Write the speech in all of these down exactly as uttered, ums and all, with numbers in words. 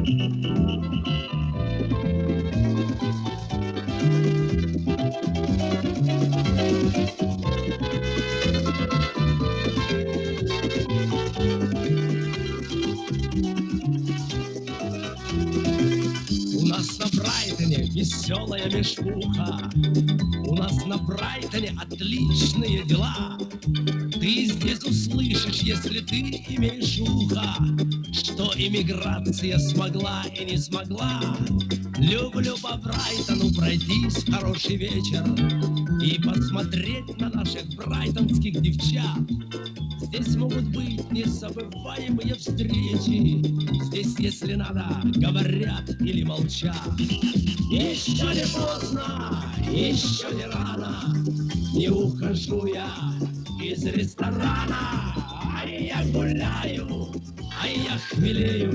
У нас на Брайтоне веселая мешпуха, у нас на Брайтоне отличные дела. Ты здесь услышишь, если ты имеешь ухо, что иммиграция смогла и не смогла. Люблю по Брайтону пройтись в хороший вечер и посмотреть на наших брайтонских девчат. Здесь могут быть незабываемые встречи. Здесь, если надо, говорят или молчат. Еще не поздно, еще не рано, не ухожу я из ресторана. А я гуляю, а я хмелею,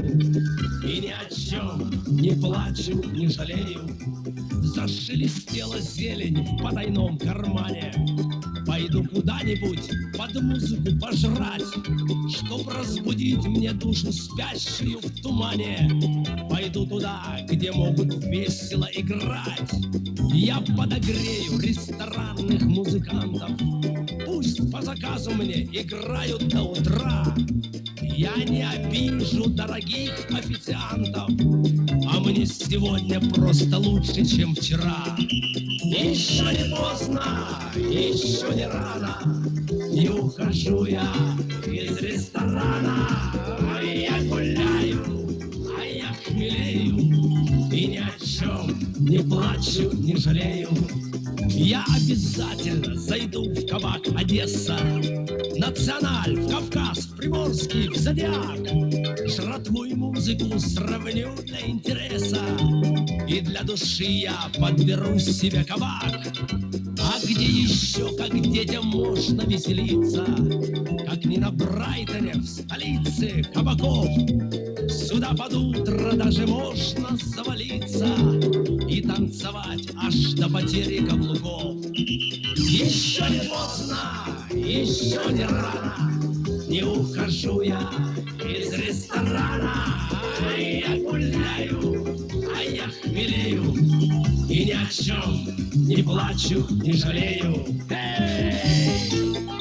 и ни о чем не плачу, не жалею. Зашелестела зелень в потайном кармане. Пойду куда-нибудь под музыку пожрать, чтоб разбудить мне душу спящую в тумане. Пойду туда, где могут весело играть. Я подогрею ресторанных музыкантов. Пусть по заказу мне играют до утра. Я не обижу дорогих официантов, а мне сегодня просто лучше, чем вчера. Еще не поздно, еще не рано, не ухожу я из ресторана. А я гуляю, а я хмелею, и ни о чем не плачу, не жалею. Я обязательно зайду в кабак Одесса, Националь, в Кавказ, в Приморский, в Зодиак. Жратву и музыку сравню для интереса, и для души я подберу себе кабак. А где еще, как детям можно веселиться, как не на Брайтоне, в столице кабаков. Сюда под утро даже можно завалиться и танцевать аж до потери каблуков. Еще не поздно, еще не рано, не ухожу я из ресторана. А я гуляю, а я хмелею, и ни о чем не плачу, не жалею. Эй!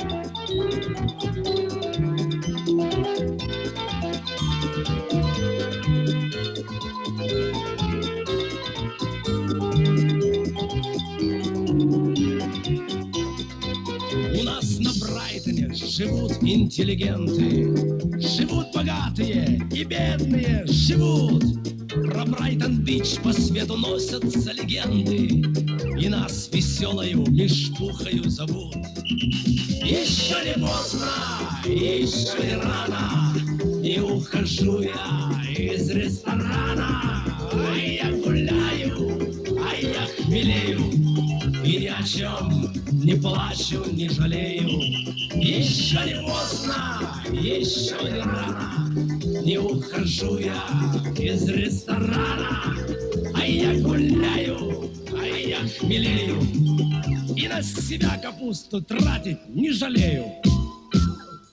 У нас на Брайтоне живут интеллигенты, живут богатые и бедные, живут. Про Брайтон-Бич по свету носятся легенды, и нас веселою мешпухою зовут. Еще не поздно, еще не рано, не ухожу я из ресторана. А я гуляю, а я хмелею, и ни о чем не плачу, не жалею. Еще не поздно, еще не рано, не ухожу я из ресторана. А я гуляю, а я хмелею, и на себя капусту тратить не жалею.